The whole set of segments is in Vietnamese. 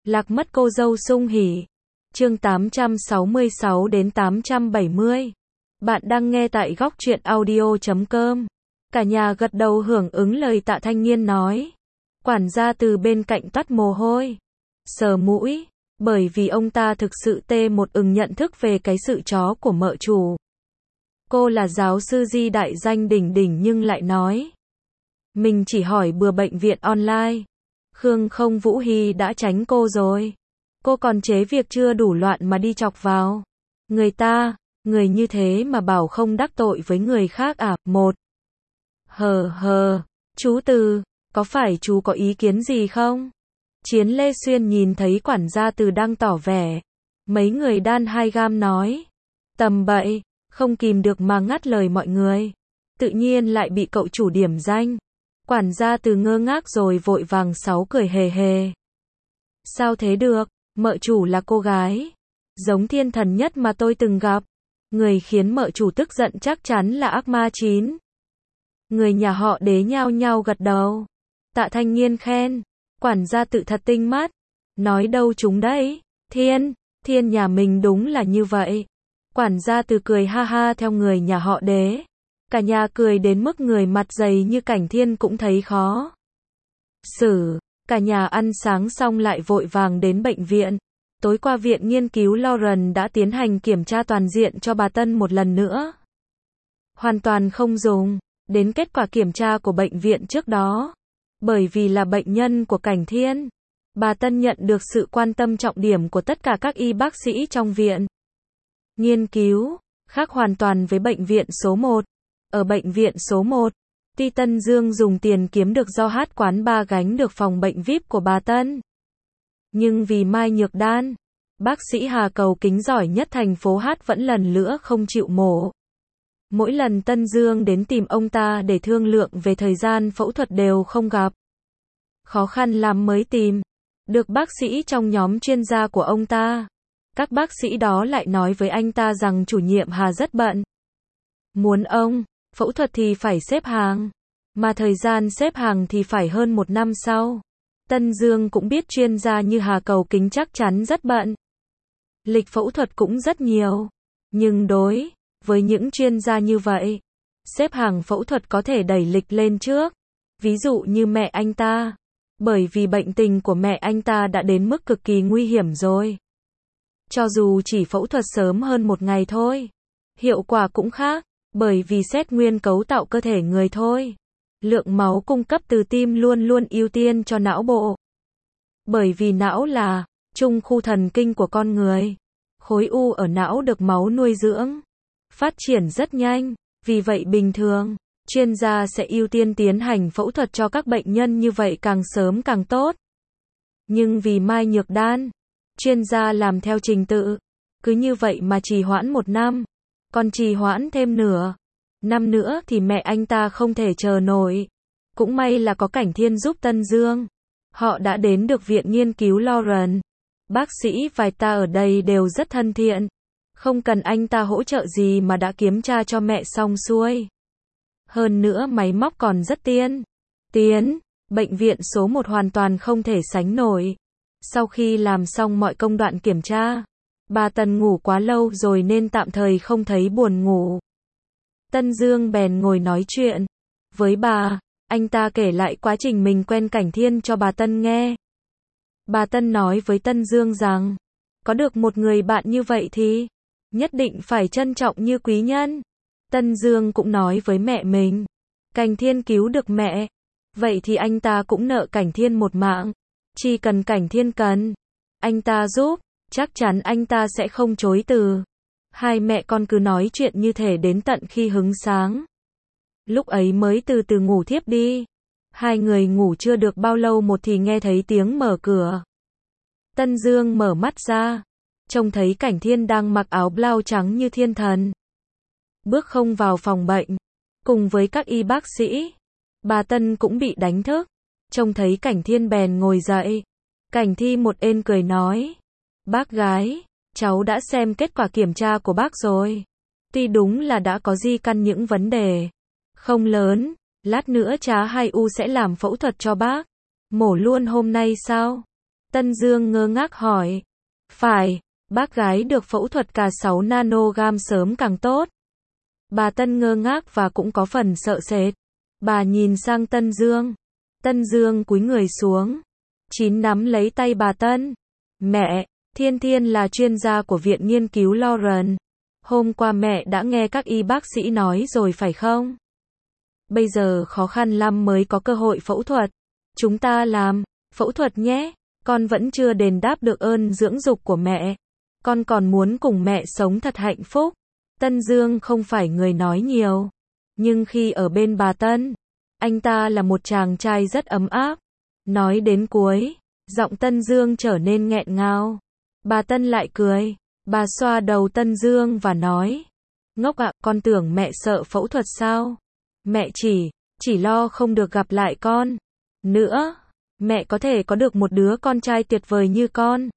Lạc mất cô dâu sung hỉ. Chương 866 đến 870. Bạn đang nghe tại góc truyện audio.com. Cả nhà gật đầu hưởng ứng lời Tạ thanh niên nói. Quản gia từ bên cạnh toát mồ hôi, sờ mũi, bởi vì ông ta thực sự một nhận thức về cái sự chó của mợ chủ. Cô là giáo sư Di đại danh đỉnh đỉnh nhưng lại nói. Mình chỉ hỏi bừa bệnh viện online. Khương Không Vũ Hy đã tránh cô rồi. Cô còn chế việc chưa đủ loạn mà đi chọc vào. Người như thế mà bảo không đắc tội với người khác à? Một. Chú Từ, có phải chú có ý kiến gì không? Chiến Lê Xuyên nhìn thấy quản gia Từ đang tỏ vẻ. Mấy người đan hai gam nói. Tầm bậy, không kìm được mà ngắt lời mọi người. Tự nhiên lại bị cậu chủ điểm danh. Quản gia Từ ngơ ngác rồi vội vàng sáu cười hề hề. Sao thế được, mợ chủ là cô gái giống thiên thần nhất mà tôi từng gặp. Người khiến mợ chủ tức giận chắc chắn là ác ma 9. Người nhà họ Đế nhao nhao gật đầu. Tạ thanh niên khen. Quản gia Tự thật tinh mắt. Nói đâu chúng đấy. Thiên nhà mình đúng là như vậy. Quản gia Từ cười ha ha theo người nhà họ Đế. Cả nhà cười đến mức người mặt dày như Cảnh Thiên cũng thấy khó xử. Cả nhà ăn sáng xong lại vội vàng đến bệnh viện. Tối qua viện nghiên cứu Lauren đã tiến hành kiểm tra toàn diện cho bà Tân một lần nữa. Hoàn toàn không dùng đến kết quả kiểm tra của bệnh viện trước đó. Bởi vì là bệnh nhân của Cảnh Thiên, bà Tân nhận được sự quan tâm trọng điểm của tất cả các y bác sĩ trong viện. Nghiên cứu khác hoàn toàn với bệnh viện số 1. Ở bệnh viện số 1, Ti Tân Dương dùng tiền kiếm được do hát quán bar gánh được phòng bệnh VIP của bà Tân. Nhưng vì Mai Nhược Đan, bác sĩ Hà Cầu Kính giỏi nhất thành phố hát vẫn lần nữa không chịu mổ. Mỗi lần Tân Dương đến tìm ông ta để thương lượng về thời gian phẫu thuật đều không gặp. Khó khăn lắm mới tìm được bác sĩ trong nhóm chuyên gia của ông ta. Các bác sĩ đó lại nói với anh ta rằng chủ nhiệm Hà rất bận. Muốn ông phẫu thuật thì phải xếp hàng, mà thời gian xếp hàng thì phải hơn 1 năm sau. Tân Dương cũng biết chuyên gia như Hà Cầu Kính chắc chắn rất bận. Lịch phẫu thuật cũng rất nhiều. Nhưng đối với những chuyên gia như vậy, xếp hàng phẫu thuật có thể đẩy lịch lên trước. Ví dụ như mẹ anh ta. Bởi vì bệnh tình của mẹ anh ta đã đến mức cực kỳ nguy hiểm rồi. Cho dù chỉ phẫu thuật sớm hơn 1 ngày thôi, hiệu quả cũng khác. Bởi vì xét nguyên cấu tạo cơ thể người thôi. Lượng máu cung cấp từ tim luôn luôn ưu tiên cho não bộ. Bởi vì não là trung khu thần kinh của con người. Khối u ở não được máu nuôi dưỡng, phát triển rất nhanh. Vì vậy bình thường, chuyên gia sẽ ưu tiên tiến hành phẫu thuật cho các bệnh nhân như vậy càng sớm càng tốt. Nhưng vì Mai Nhược Đan, chuyên gia làm theo trình tự. Cứ như vậy mà trì hoãn 1 năm. Còn trì hoãn thêm nửa năm nữa thì mẹ anh ta không thể chờ nổi. Cũng may là có Cảnh Thiên giúp Tân Dương. Họ đã đến được viện nghiên cứu Lauren. Bác sĩ vài ta ở đây đều rất thân thiện. Không cần anh ta hỗ trợ gì mà đã kiểm tra cho mẹ xong xuôi. Hơn nữa máy móc còn rất tiến. Bệnh viện số 1 hoàn toàn không thể sánh nổi. Sau khi làm xong mọi công đoạn kiểm tra, bà Tân ngủ quá lâu rồi nên tạm thời không thấy buồn ngủ. Tân Dương bèn ngồi nói chuyện với bà. Anh ta kể lại quá trình mình quen Cảnh Thiên cho bà Tân nghe. Bà Tân nói với Tân Dương rằng, có được một người bạn như vậy thì nhất định phải trân trọng như quý nhân. Tân Dương cũng nói với mẹ mình, Cảnh Thiên cứu được mẹ, vậy thì anh ta cũng nợ Cảnh Thiên một mạng. Chỉ cần Cảnh Thiên cần anh ta giúp, chắc chắn anh ta sẽ không chối từ. Hai mẹ con cứ nói chuyện như thể đến tận khi hứng sáng. Lúc ấy mới từ từ ngủ thiếp đi. Hai người ngủ chưa được bao lâu một thì nghe thấy tiếng mở cửa. Tân Dương mở mắt ra, trông thấy Cảnh Thiên đang mặc áo blau trắng như thiên thần. Bước không vào phòng bệnh, cùng với các y bác sĩ. Bà Tân cũng bị đánh thức, trông thấy Cảnh Thiên bèn ngồi dậy. Cảnh Thi một ên cười nói, bác gái, cháu đã xem kết quả kiểm tra của bác rồi. Tuy đúng là đã có di căn những vấn đề không lớn, lát nữa cha 2U sẽ làm phẫu thuật cho bác. Mổ luôn hôm nay sao? Tân Dương ngơ ngác hỏi. Phải, bác gái được phẫu thuật cả 6 nanogam sớm càng tốt. Bà Tân ngơ ngác và cũng có phần sợ sệt. Bà nhìn sang Tân Dương. Tân Dương cúi người xuống. Chín nắm lấy tay bà Tân. Mẹ, Thiên Thiên là chuyên gia của Viện Nghiên cứu Lauren. Hôm qua mẹ đã nghe các y bác sĩ nói rồi phải không? Bây giờ khó khăn lắm mới có cơ hội phẫu thuật. Chúng ta làm phẫu thuật nhé. Con vẫn chưa đền đáp được ơn dưỡng dục của mẹ. Con còn muốn cùng mẹ sống thật hạnh phúc. Tân Dương không phải người nói nhiều. Nhưng khi ở bên bà Tân, anh ta là một chàng trai rất ấm áp. Nói đến cuối, giọng Tân Dương trở nên nghẹn ngào. Bà Tân lại cười. Bà xoa đầu Tân Dương và nói. Ngốc ạ, con tưởng mẹ sợ phẫu thuật sao? Mẹ chỉ lo không được gặp lại con. Nữa, mẹ có thể có được một đứa con trai tuyệt vời như con.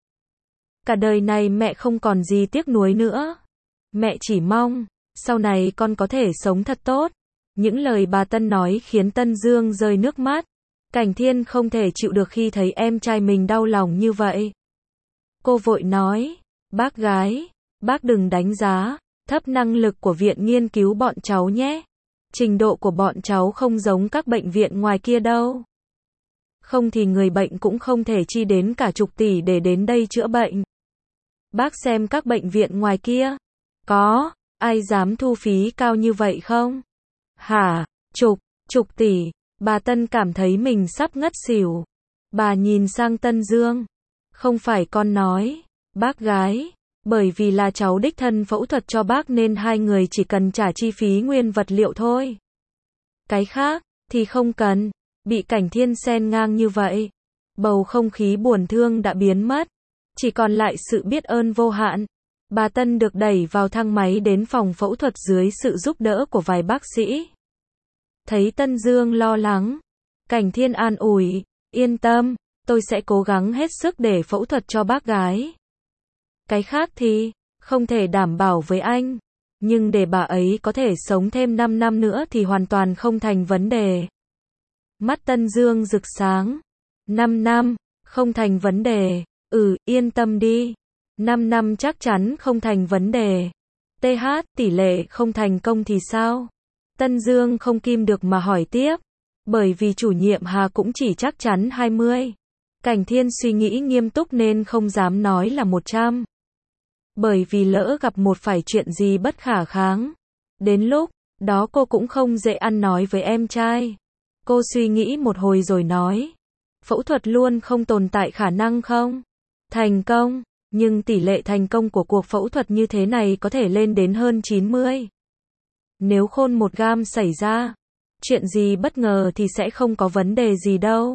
Cả đời này mẹ không còn gì tiếc nuối nữa. Mẹ chỉ mong, sau này con có thể sống thật tốt. Những lời bà Tân nói khiến Tân Dương rơi nước mắt. Cảnh Thiên không thể chịu được khi thấy em trai mình đau lòng như vậy. Cô vội nói, bác gái, bác đừng đánh giá thấp năng lực của viện nghiên cứu bọn cháu nhé. Trình độ của bọn cháu không giống các bệnh viện ngoài kia đâu. Không thì người bệnh cũng không thể chi đến cả chục tỷ để đến đây chữa bệnh. Bác xem các bệnh viện ngoài kia. Có, ai dám thu phí cao như vậy không? Hả, chục tỷ. Bà Tân cảm thấy mình sắp ngất xỉu. Bà nhìn sang Tân Dương. Không phải con nói, bác gái, bởi vì là cháu đích thân phẫu thuật cho bác nên hai người chỉ cần trả chi phí nguyên vật liệu thôi. Cái khác, thì không cần. Bị Cảnh Thiên xen ngang như vậy. Bầu không khí buồn thương đã biến mất. Chỉ còn lại sự biết ơn vô hạn. Bà Tân được đẩy vào thang máy đến phòng phẫu thuật dưới sự giúp đỡ của vài bác sĩ. Thấy Tân Dương lo lắng, Cảnh Thiên an ủi, yên tâm, tôi sẽ cố gắng hết sức để phẫu thuật cho bác gái. Cái khác thì, không thể đảm bảo với anh, nhưng để bà ấy có thể sống thêm 5 năm nữa thì hoàn toàn không thành vấn đề. Mắt Tân Dương rực sáng. 5 năm, không thành vấn đề. Yên tâm đi. 5 năm chắc chắn không thành vấn đề. TH, tỷ lệ không thành công thì sao? Tân Dương không kìm được mà hỏi tiếp. Bởi vì chủ nhiệm Hà cũng chỉ chắc chắn 20. Cảnh Thiên suy nghĩ nghiêm túc nên không dám nói là 100. Bởi vì lỡ gặp một phải chuyện gì bất khả kháng. Đến lúc đó cô cũng không dễ ăn nói với em trai. Cô suy nghĩ một hồi rồi nói. Phẫu thuật luôn không tồn tại khả năng không thành công. Nhưng tỷ lệ thành công của cuộc phẫu thuật như thế này có thể lên đến hơn 90. Nếu khôn một gam xảy ra, chuyện gì bất ngờ thì sẽ không có vấn đề gì đâu.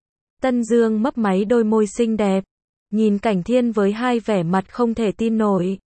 Tân Dương mấp máy đôi môi xinh đẹp, nhìn Cảnh Thiên với hai vẻ mặt không thể tin nổi.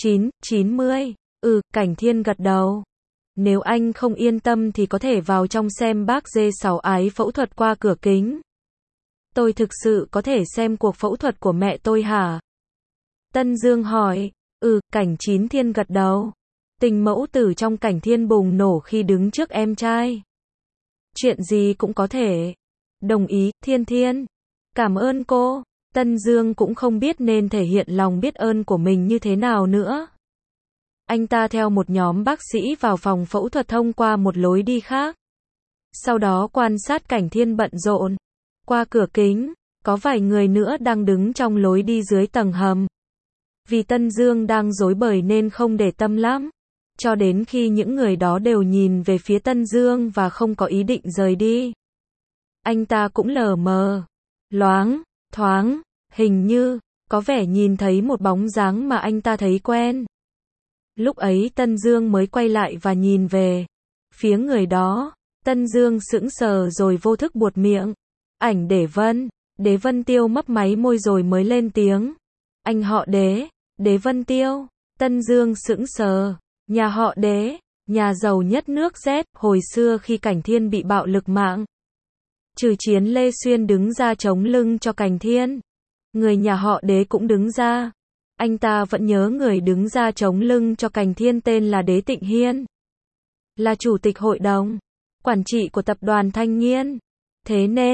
90. Cảnh Thiên gật đầu. Nếu anh không yên tâm thì có thể vào trong xem bác D6 ái phẫu thuật qua cửa kính. Tôi thực sự có thể xem cuộc phẫu thuật của mẹ tôi hả? Tân Dương hỏi. Cảnh Chín Thiên gật đầu. Tình mẫu tử trong Cảnh Thiên bùng nổ khi đứng trước em trai. Chuyện gì cũng có thể. Đồng ý, Thiên Thiên. Cảm ơn cô. Tân Dương cũng không biết nên thể hiện lòng biết ơn của mình như thế nào nữa. Anh ta theo một nhóm bác sĩ vào phòng phẫu thuật thông qua một lối đi khác. Sau đó quan sát Cảnh Thiên bận rộn. Qua cửa kính, có vài người nữa đang đứng trong lối đi dưới tầng hầm. Vì Tân Dương đang rối bời nên không để tâm lắm. Cho đến khi những người đó đều nhìn về phía Tân Dương và không có ý định rời đi. Anh ta cũng lờ mờ, loáng, thoáng, hình như, có vẻ nhìn thấy một bóng dáng mà anh ta thấy quen. Lúc ấy Tân Dương mới quay lại và nhìn về phía người đó. Tân Dương sững sờ rồi vô thức buột miệng. Ảnh Đế Vân Tiêu mấp máy môi rồi mới lên tiếng. Anh họ Đế Vân Tiêu. Tân Dương sững sờ. Nhà họ Đế, nhà giàu nhất nước Z. Hồi xưa khi Cảnh Thiên bị bạo lực mạng, Trừ Chiến Lê Xuyên đứng ra chống lưng cho Cảnh Thiên, người nhà họ Đế cũng đứng ra. Anh ta vẫn nhớ người đứng ra chống lưng cho Cảnh Thiên tên là Đế Tịnh Hiên, là chủ tịch hội đồng quản trị của tập đoàn Thanh Nghiên. Thế nên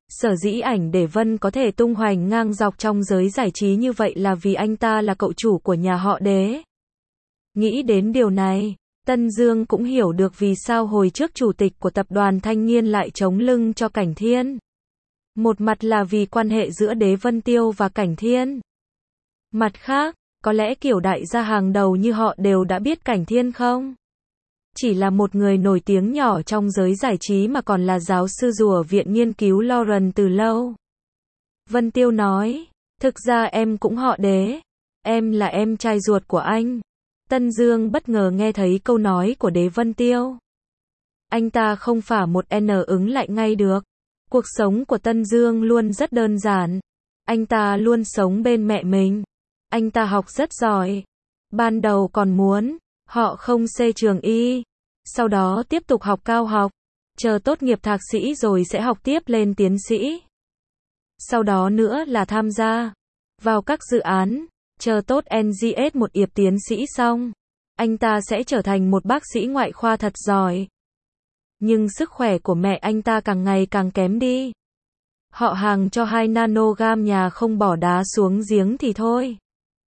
Sở dĩ ảnh để Vân có thể tung hoành ngang dọc trong giới giải trí như vậy là vì anh ta là cậu chủ của nhà họ Đế. Nghĩ đến điều này, Tân Dương cũng hiểu được vì sao hồi trước chủ tịch của tập đoàn Thanh Niên lại chống lưng cho Cảnh Thiên. Một mặt là vì quan hệ giữa Đế Vân Tiêu và Cảnh Thiên. Mặt khác, có lẽ kiểu đại gia hàng đầu như họ đều đã biết Cảnh Thiên không? Chỉ là một người nổi tiếng nhỏ trong giới giải trí mà còn là giáo sư dù ở viện nghiên cứu Lauren từ lâu. Vân Tiêu nói, thực ra em cũng họ Đế. Em là em trai ruột của anh. Tân Dương bất ngờ nghe thấy câu nói của Đế Vân Tiêu. Anh ta không phả một N ứng lại ngay được. Cuộc sống của Tân Dương luôn rất đơn giản. Anh ta luôn sống bên mẹ mình. Anh ta học rất giỏi. Ban đầu còn muốn, họ không xê trường y. Sau đó tiếp tục học cao học. Chờ tốt nghiệp thạc sĩ rồi sẽ học tiếp lên tiến sĩ. Sau đó nữa là tham gia vào các dự án. Chờ tốt NGS một yệp tiến sĩ xong. Anh ta sẽ trở thành một bác sĩ ngoại khoa thật giỏi. Nhưng sức khỏe của mẹ anh ta càng ngày càng kém đi. Họ hàng cho 2 nanogam nhà không bỏ đá xuống giếng thì thôi.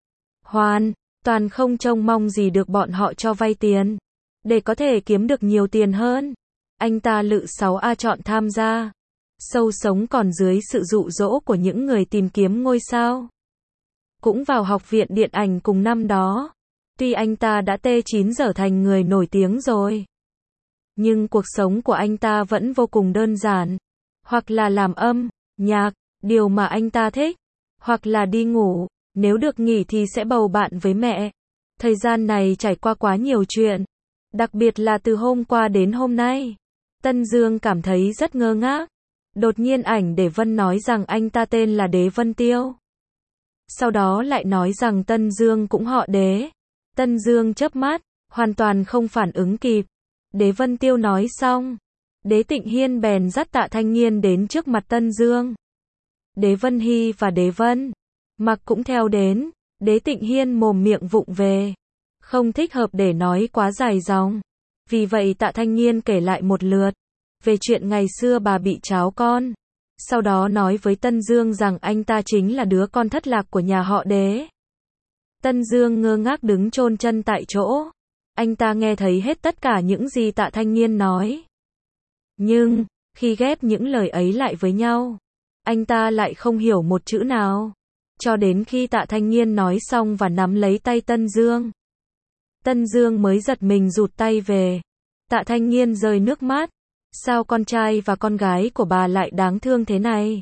Hoàn toàn không trông mong gì được bọn họ cho vay tiền. Để có thể kiếm được nhiều tiền hơn. Anh ta lự 6A chọn tham gia. Sâu sống còn dưới sự dụ dỗ của những người tìm kiếm ngôi sao. Cũng vào học viện điện ảnh cùng năm đó. Tuy anh ta đã T9 trở thành người nổi tiếng rồi. Nhưng cuộc sống của anh ta vẫn vô cùng đơn giản. Hoặc là làm âm, nhạc, điều mà anh ta thích. Hoặc là đi ngủ, nếu được nghỉ thì sẽ bầu bạn với mẹ. Thời gian này trải qua quá nhiều chuyện. Đặc biệt là từ hôm qua đến hôm nay. Tân Dương cảm thấy rất ngơ ngác. Đột nhiên ảnh để Vân nói rằng anh ta tên là Đế Vân Tiêu. Sau đó lại nói rằng Tân Dương cũng họ Đế. Tân Dương chớp mắt, hoàn toàn không phản ứng kịp. Đế Vân Tiêu nói xong. Đế Tịnh Hiên bèn dắt Tạ Thanh Nghiên đến trước mặt Tân Dương. Đế Vân Hy và Đế Vân Mặc cũng theo đến. Đế Tịnh Hiên mồm miệng vụng về. Không thích hợp để nói quá dài dòng. Vì vậy Tạ Thanh Nghiên kể lại một lượt. Về chuyện ngày xưa bà bị cháo con. Sau đó nói với Tân Dương rằng anh ta chính là đứa con thất lạc của nhà họ Đế. Tân Dương ngơ ngác đứng chôn chân tại chỗ. Anh ta nghe thấy hết tất cả những gì Tạ Thanh Nghiên nói. Nhưng, khi ghép những lời ấy lại với nhau, anh ta lại không hiểu một chữ nào. Cho đến khi Tạ Thanh Nghiên nói xong và nắm lấy tay Tân Dương. Tân Dương mới giật mình rụt tay về. Tạ Thanh Nghiên rơi nước mắt. Sao con trai và con gái của bà lại đáng thương thế này?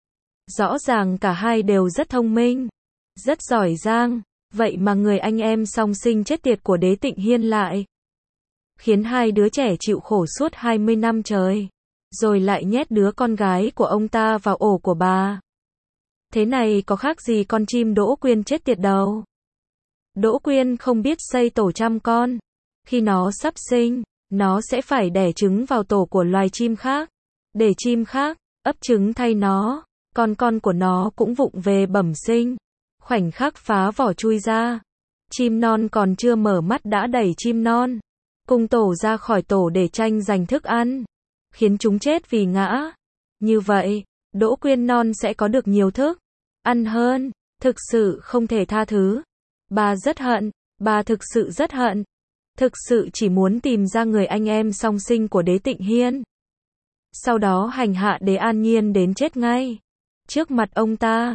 Rõ ràng cả hai đều rất thông minh, rất giỏi giang, vậy mà người anh em song sinh chết tiệt của Đế Tịnh Hiên lại khiến hai đứa trẻ chịu khổ suốt 20 năm trời, rồi lại nhét đứa con gái của ông ta vào ổ của bà. Thế này có khác gì con chim Đỗ Quyên chết tiệt đâu. Đỗ Quyên không biết xây tổ chăm con. Khi nó sắp sinh, nó sẽ phải đẻ trứng vào tổ của loài chim khác, để chim khác ấp trứng thay nó. Con của nó cũng vụng về bẩm sinh, khoảnh khắc phá vỏ chui ra. Chim non còn chưa mở mắt đã đẩy chim non cùng tổ ra khỏi tổ để tranh giành thức ăn, khiến chúng chết vì ngã. Như vậy, Đỗ Quyên non sẽ có được nhiều thức ăn hơn. Thực sự không thể tha thứ. Bà rất hận, bà thực sự rất hận. Thực sự chỉ muốn tìm ra người anh em song sinh của Đế Tịnh Hiên. Sau đó hành hạ Đế An Nhiên đến chết ngay trước mặt ông ta.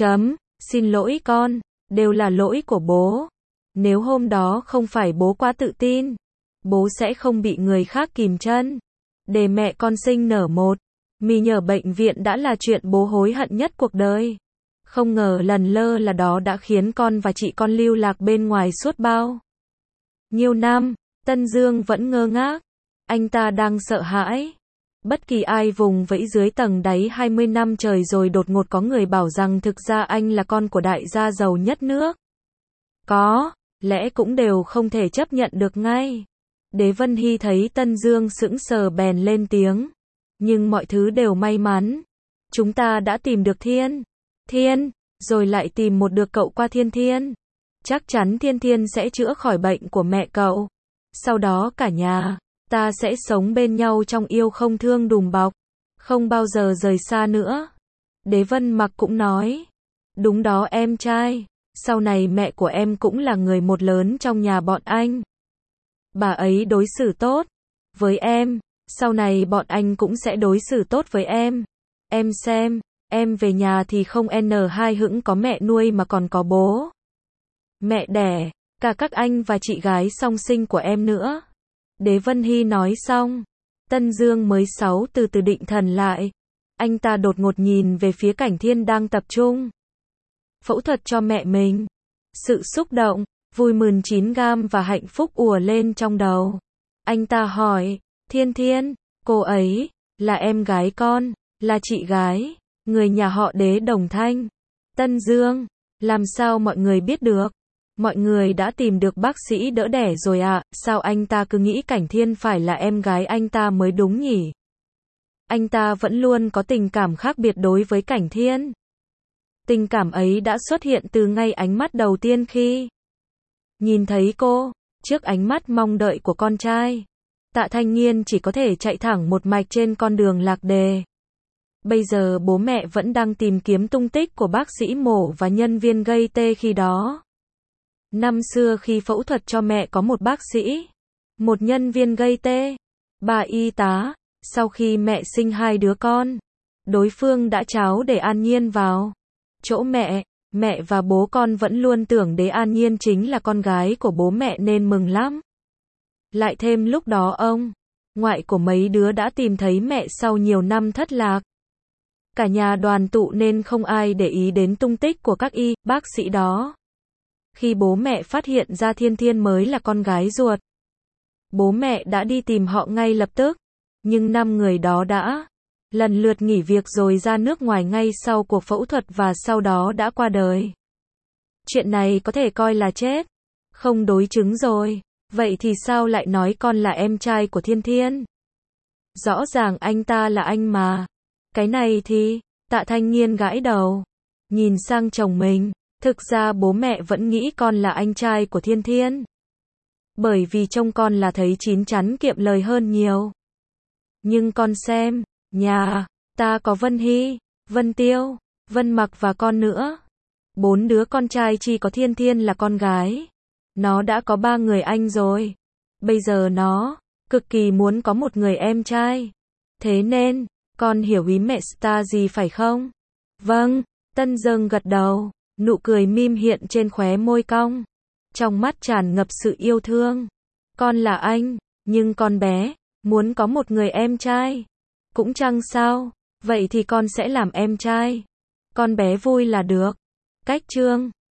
Xin lỗi con, đều là lỗi của bố. Nếu hôm đó không phải bố quá tự tin, bố sẽ không bị người khác kìm chân. Để mẹ con sinh nở một mì nhờ bệnh viện đã là chuyện bố hối hận nhất cuộc đời. Không ngờ lần lơ là đó đã khiến con và chị con lưu lạc bên ngoài suốt bao nhiêu năm. Tân Dương vẫn ngơ ngác. Anh ta đang sợ hãi. Bất kỳ ai vùng vẫy dưới tầng đáy 20 năm trời rồi đột ngột có người bảo rằng thực ra anh là con của đại gia giàu nhất nước. Có lẽ cũng đều không thể chấp nhận được ngay. Đế Vân Hy thấy Tân Dương sững sờ bèn lên tiếng. Nhưng mọi thứ đều may mắn. Chúng ta đã tìm được Thiên, rồi lại tìm một được cậu qua Thiên. Chắc chắn Thiên sẽ chữa khỏi bệnh của mẹ cậu. Sau đó cả nhà ta sẽ sống bên nhau trong yêu không thương đùm bọc. không bao giờ rời xa nữa. Đế Vân Mặc cũng nói, đúng đó em trai, sau này mẹ của em cũng là người một lớn trong nhà bọn anh. Bà ấy đối xử tốt với em, sau này bọn anh cũng sẽ đối xử tốt với em. Em xem, em về nhà thì không N2 hững có mẹ nuôi mà còn có bố mẹ đẻ, cả các anh và chị gái song sinh của em nữa. Đế Vân Hy nói xong, Tân Dương mới 6 từ từ định thần lại. Anh ta đột ngột nhìn về phía Cảnh Thiên đang tập trung phẫu thuật cho mẹ mình. Sự xúc động, vui mừng chín gam và hạnh phúc ùa lên trong đầu. Anh ta hỏi, Thiên Thiên, cô ấy, là em gái con, là chị gái, người nhà họ Đế Đồng Thanh. Tân Dương, làm sao mọi người biết được? Mọi người đã tìm được bác sĩ đỡ đẻ rồi ạ, sao anh ta cứ nghĩ Cảnh Thiên phải là em gái anh ta mới đúng nhỉ? Anh ta vẫn luôn có tình cảm khác biệt đối với Cảnh Thiên. Tình cảm ấy đã xuất hiện từ ngay ánh mắt đầu tiên khi nhìn thấy cô, trước ánh mắt mong đợi của con trai. Tạ Thanh Nghiên chỉ có thể chạy thẳng một mạch trên con đường lạc đề. Bây giờ bố mẹ vẫn đang tìm kiếm tung tích của bác sĩ mổ và nhân viên gây tê khi đó. Năm xưa khi phẫu thuật cho mẹ có một bác sĩ, một nhân viên gây tê, 3 y tá. Sau khi mẹ sinh 2 đứa con, đối phương đã tráo để An Nhiên vào chỗ mẹ. Mẹ và bố con vẫn luôn tưởng Đế An Nhiên chính là con gái của bố mẹ nên mừng lắm. Lại thêm lúc đó ông ngoại của mấy đứa đã tìm thấy mẹ sau nhiều năm thất lạc. Cả nhà đoàn tụ nên không ai để ý đến tung tích của các bác sĩ đó. Khi bố mẹ phát hiện ra Thiên Thiên mới là con gái ruột, bố mẹ đã đi tìm họ ngay lập tức. Nhưng 5 người đó đã lần lượt nghỉ việc rồi ra nước ngoài ngay sau cuộc phẫu thuật và sau đó đã qua đời. Chuyện này có thể coi là chết không đối chứng rồi. Vậy thì sao lại nói con là em trai của Thiên Thiên? Rõ ràng anh ta là anh mà. Cái này thì, Tạ Thanh Nghiên gãi đầu, nhìn sang chồng mình. Thực ra bố mẹ vẫn nghĩ con là anh trai của Thiên Thiên. Bởi vì trông con là thấy chín chắn kiệm lời hơn nhiều. Nhưng con xem, nhà ta có Vân Hy, Vân Tiêu, Vân Mặc và con nữa. 4 đứa con trai chỉ có Thiên Thiên là con gái. Nó đã có 3 người anh rồi. Bây giờ nó cực kỳ muốn có một người em trai. Thế nên, con hiểu ý mẹ Star gì phải không? Vâng, Tân Dương gật đầu, nụ cười mỉm hiện trên khóe môi cong. Trong mắt tràn ngập sự yêu thương. Con là anh, nhưng con bé muốn có một người em trai. Cũng chẳng sao, vậy thì con sẽ làm em trai. Con bé vui là được. Cách chương